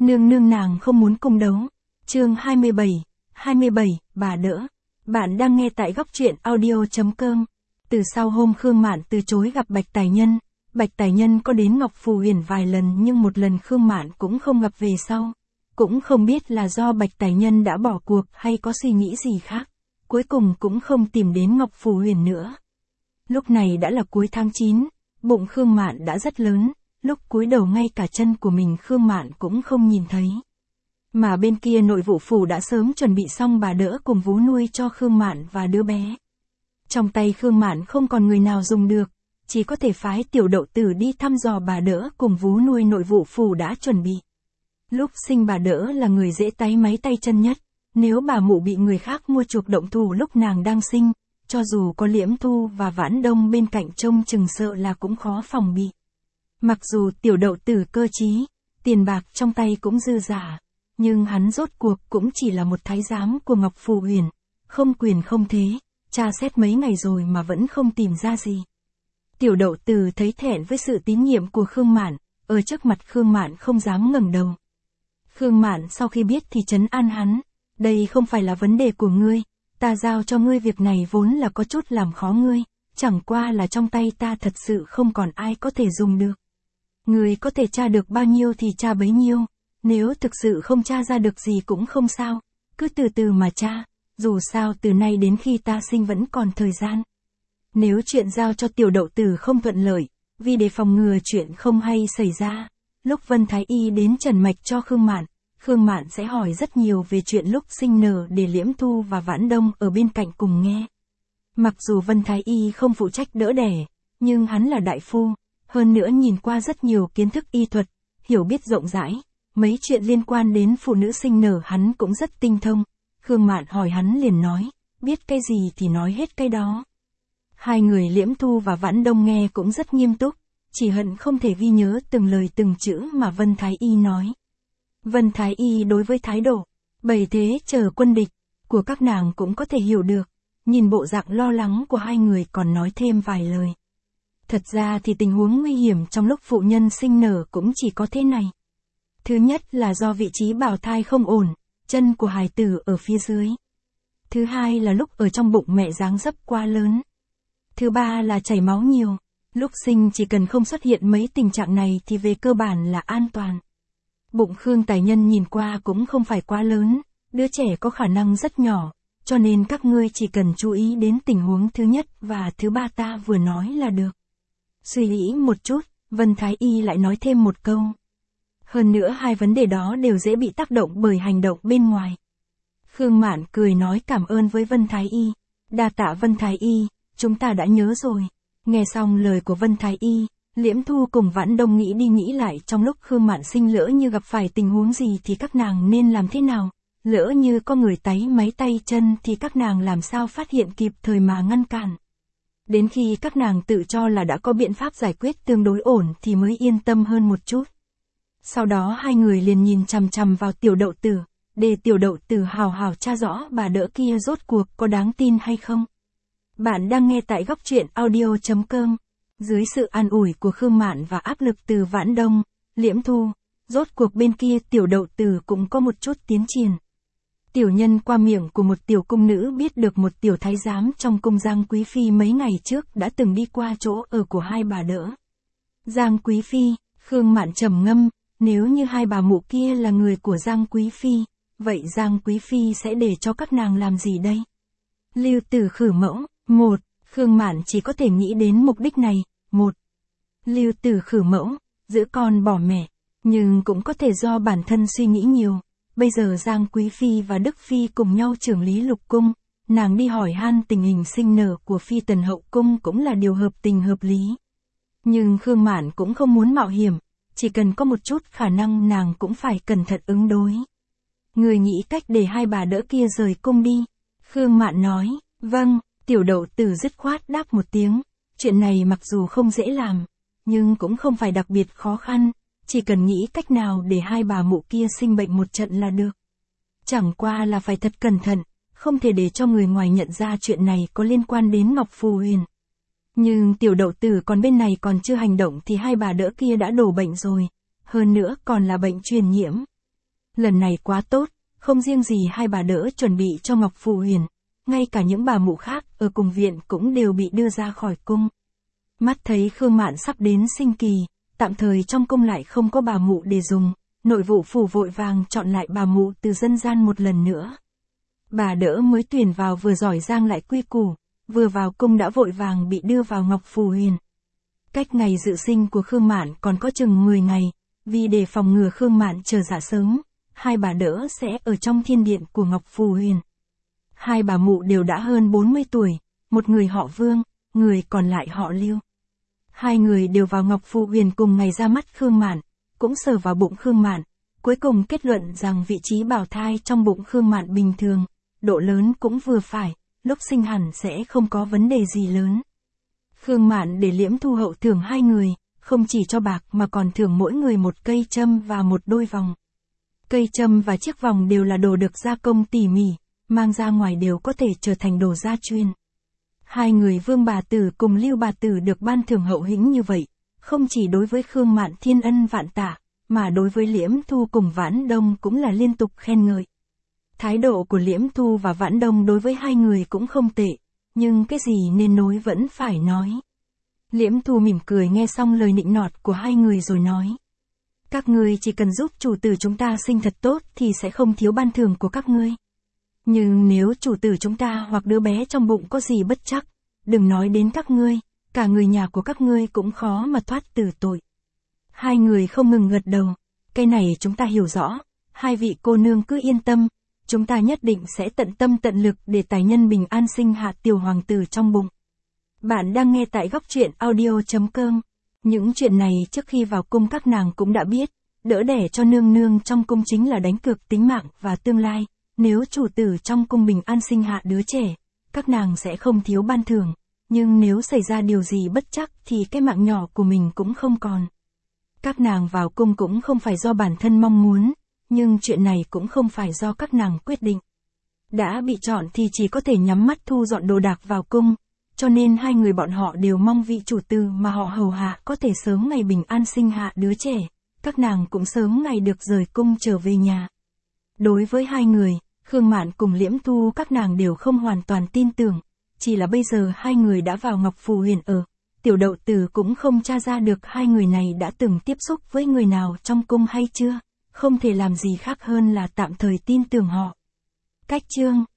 Nương nương nàng không muốn cung đấu. Chương 27, bà đỡ. Bạn đang nghe tại góc truyện audio.com. Từ sau hôm Khương Mạn từ chối gặp Bạch Tài Nhân có đến Ngọc Phù Huyền vài lần nhưng một lần Khương Mạn cũng không gặp về sau. Cũng không biết là do Bạch Tài Nhân đã bỏ cuộc hay có suy nghĩ gì khác. Cuối cùng cũng không tìm đến Ngọc Phù Huyền nữa. Lúc này đã là cuối tháng 9, bụng Khương Mạn đã rất lớn, lúc cúi đầu ngay cả chân của mình Khương Mạn cũng không nhìn thấy. Mà bên kia nội vụ phủ đã sớm chuẩn bị xong bà đỡ cùng vú nuôi cho Khương Mạn và đứa bé. Trong tay Khương Mạn không còn người nào dùng được, chỉ có thể phái Tiểu Đậu Tử đi thăm dò bà đỡ cùng vú nuôi nội vụ phủ đã chuẩn bị. Lúc sinh bà đỡ là người dễ táy máy tay chân nhất, nếu bà mụ bị người khác mua chuộc động thủ lúc nàng đang sinh, cho dù có Liễm Thu và Vãn Đông bên cạnh trông chừng sợ là cũng khó phòng bị. Mặc dù Tiểu Đậu Tử cơ trí, tiền bạc trong tay cũng dư dả, nhưng hắn rốt cuộc cũng chỉ là một thái giám của Ngọc Phù Huyền, không quyền không thế, tra xét mấy ngày rồi mà vẫn không tìm ra gì. Tiểu Đậu Tử thấy thẹn với sự tín nhiệm của Khương Mạn, ở trước mặt Khương Mạn không dám ngẩng đầu. Khương Mạn sau khi biết thì trấn an hắn, đây không phải là vấn đề của ngươi, ta giao cho ngươi việc này vốn là có chút làm khó ngươi, chẳng qua là trong tay ta thật sự không còn ai có thể dùng được. Ngươi có thể tra được bao nhiêu thì tra bấy nhiêu, nếu thực sự không tra ra được gì cũng không sao, cứ từ từ mà tra, dù sao từ nay đến khi ta sinh vẫn còn thời gian. Nếu chuyện giao cho Tiểu Đậu Tử không thuận lợi, vì để phòng ngừa chuyện không hay xảy ra, lúc Vân Thái Y đến trần mạch cho Khương Mạn sẽ hỏi rất nhiều về chuyện lúc sinh nở để Liễm Thu và Vãn Đông ở bên cạnh cùng nghe. Mặc dù Vân Thái Y không phụ trách đỡ đẻ, nhưng hắn là đại phu, hơn nữa nhìn qua rất nhiều kiến thức y thuật, hiểu biết rộng rãi, mấy chuyện liên quan đến phụ nữ sinh nở hắn cũng rất tinh thông. Khương Mạn hỏi hắn liền nói, biết cái gì thì nói hết cái đó. Hai người Liễm Thu và Vãn Đông nghe cũng rất nghiêm túc, chỉ hận không thể ghi nhớ từng lời từng chữ mà Vân Thái Y nói. Vân Thái Y đối với thái độ, bày thế chờ quân địch, của các nàng cũng có thể hiểu được, nhìn bộ dạng lo lắng của hai người còn nói thêm vài lời. Thật ra thì tình huống nguy hiểm trong lúc phụ nhân sinh nở cũng chỉ có thế này. Thứ nhất là do vị trí bào thai không ổn, chân của hài tử ở phía dưới. Thứ hai là lúc ở trong bụng mẹ dáng dấp quá lớn. Thứ ba là chảy máu nhiều, lúc sinh chỉ cần không xuất hiện mấy tình trạng này thì về cơ bản là an toàn. Bụng Khương Tài Nhân nhìn qua cũng không phải quá lớn, đứa trẻ có khả năng rất nhỏ, cho nên các ngươi chỉ cần chú ý đến tình huống thứ nhất và thứ ba ta vừa nói là được. Suy nghĩ một chút, Vân Thái Y lại nói thêm một câu. Hơn nữa hai vấn đề đó đều dễ bị tác động bởi hành động bên ngoài. Khương Mạn cười nói cảm ơn với Vân Thái Y. Đa tạ Vân Thái Y, chúng ta đã nhớ rồi. Nghe xong lời của Vân Thái Y, Liễm Thu cùng Vãn Đông nghĩ đi nghĩ lại trong lúc Khương Mạn sinh lỡ như gặp phải tình huống gì thì các nàng nên làm thế nào, lỡ như có người táy máy tay chân thì các nàng làm sao phát hiện kịp thời mà ngăn cản. Đến khi các nàng tự cho là đã có biện pháp giải quyết tương đối ổn thì mới yên tâm hơn một chút. Sau đó hai người liền nhìn chằm chằm vào Tiểu Đậu Tử, để Tiểu Đậu Tử hào hào tra rõ bà đỡ kia rốt cuộc có đáng tin hay không. Bạn đang nghe tại góc truyện audio.com. Dưới sự an ủi của Khương Mạn và áp lực từ Vãn Đông, Liễm Thu, rốt cuộc bên kia Tiểu Đậu Tử cũng có một chút tiến triển. Tiểu nhân qua miệng của một tiểu cung nữ biết được một tiểu thái giám trong cung Giang Quý Phi mấy ngày trước đã từng đi qua chỗ ở của hai bà đỡ. Giang Quý Phi, Khương Mạn trầm ngâm, nếu như hai bà mụ kia là người của Giang Quý Phi, vậy Giang Quý Phi sẽ để cho các nàng làm gì đây? Lưu tử khử mẫu, một, Khương Mạn chỉ có thể nghĩ đến mục đích này, một. Lưu tử khử mẫu, giữ con bỏ mẹ, nhưng cũng có thể do bản thân suy nghĩ nhiều. Bây giờ Giang Quý Phi và Đức Phi cùng nhau trưởng lý lục cung, nàng đi hỏi han tình hình sinh nở của Phi tần hậu cung cũng là điều hợp tình hợp lý. Nhưng Khương Mạn cũng không muốn mạo hiểm, chỉ cần có một chút khả năng nàng cũng phải cẩn thận ứng đối. Người nghĩ cách để hai bà đỡ kia rời cung đi. Khương Mạn nói, vâng. Tiểu Đậu Tử dứt khoát đáp một tiếng, chuyện này mặc dù không dễ làm, nhưng cũng không phải đặc biệt khó khăn, chỉ cần nghĩ cách nào để hai bà mụ kia sinh bệnh một trận là được. Chẳng qua là phải thật cẩn thận, không thể để cho người ngoài nhận ra chuyện này có liên quan đến Ngọc Phù Huyền. Nhưng Tiểu Đậu Tử còn bên này còn chưa hành động thì hai bà đỡ kia đã đổ bệnh rồi, hơn nữa còn là bệnh truyền nhiễm. Lần này quá tốt, không riêng gì hai bà đỡ chuẩn bị cho Ngọc Phù Huyền, ngay cả những bà mụ khác ở cùng viện cũng đều bị đưa ra khỏi cung. Mắt thấy Khương Mạn sắp đến sinh kỳ, tạm thời trong cung lại không có bà mụ để dùng, nội vụ phủ vội vàng chọn lại bà mụ từ dân gian một lần nữa. Bà đỡ mới tuyển vào vừa giỏi giang lại quy củ, vừa vào cung đã vội vàng bị đưa vào Ngọc Phù Huyền. Cách ngày dự sinh của Khương Mạn còn có chừng 10 ngày, vì để phòng ngừa Khương Mạn chờ dạ sớm, hai bà đỡ sẽ ở trong thiên điện của Ngọc Phù Huyền. Hai bà mụ đều đã hơn 40 tuổi, một người họ Vương, người còn lại họ Lưu. Hai người đều vào Ngọc Phù Huyền cùng ngày ra mắt Khương Mạn, cũng sờ vào bụng Khương Mạn, cuối cùng kết luận rằng vị trí bào thai trong bụng Khương Mạn bình thường, độ lớn cũng vừa phải, lúc sinh hẳn sẽ không có vấn đề gì lớn. Khương Mạn để Liễm Thu hậu thưởng hai người, không chỉ cho bạc mà còn thưởng mỗi người một cây châm và một đôi vòng. Cây châm và chiếc vòng đều là đồ được gia công tỉ mỉ, mang ra ngoài đều có thể trở thành đồ gia truyền. Hai người Vương bà tử cùng Lưu bà tử được ban thưởng hậu hĩnh như vậy, không chỉ đối với Khương Mạn thiên ân vạn tạ, mà đối với Liễm Thu cùng Vãn Đông cũng là liên tục khen ngợi. Thái độ của Liễm Thu và Vãn Đông đối với hai người cũng không tệ, nhưng cái gì nên nói vẫn phải nói. Liễm Thu mỉm cười nghe xong lời nịnh nọt của hai người rồi nói. Các ngươi chỉ cần giúp chủ tử chúng ta sinh thật tốt thì sẽ không thiếu ban thưởng của các ngươi. Nhưng nếu chủ tử chúng ta hoặc đứa bé trong bụng có gì bất trắc, đừng nói đến các ngươi, cả người nhà của các ngươi cũng khó mà thoát từ tội. Hai người không ngừng gật đầu, cái này chúng ta hiểu rõ, hai vị cô nương cứ yên tâm, chúng ta nhất định sẽ tận tâm tận lực để tài nhân bình an sinh hạ tiểu hoàng tử trong bụng. Bạn đang nghe tại góc truyện audio.com. Những chuyện này trước khi vào cung các nàng cũng đã biết, đỡ đẻ cho nương nương trong cung chính là đánh cược tính mạng và tương lai, nếu chủ tử trong cung bình an sinh hạ đứa trẻ, các nàng sẽ không thiếu ban thưởng, nhưng nếu xảy ra điều gì bất trắc thì cái mạng nhỏ của mình cũng không còn. Các nàng vào cung cũng không phải do bản thân mong muốn, nhưng chuyện này cũng không phải do các nàng quyết định. Đã bị chọn thì chỉ có thể nhắm mắt thu dọn đồ đạc vào cung, cho nên hai người bọn họ đều mong vị chủ tử mà họ hầu hạ có thể sớm ngày bình an sinh hạ đứa trẻ, các nàng cũng sớm ngày được rời cung trở về nhà. Đối với hai người, Khương Mạn cùng Liễm Thu các nàng đều không hoàn toàn tin tưởng, chỉ là bây giờ hai người đã vào Ngọc Phù Huyền ở, tiểu đậu tử cũng không tra ra được hai người này đã từng tiếp xúc với người nào trong cung hay chưa, không thể làm gì khác hơn là tạm thời tin tưởng họ. Cách chương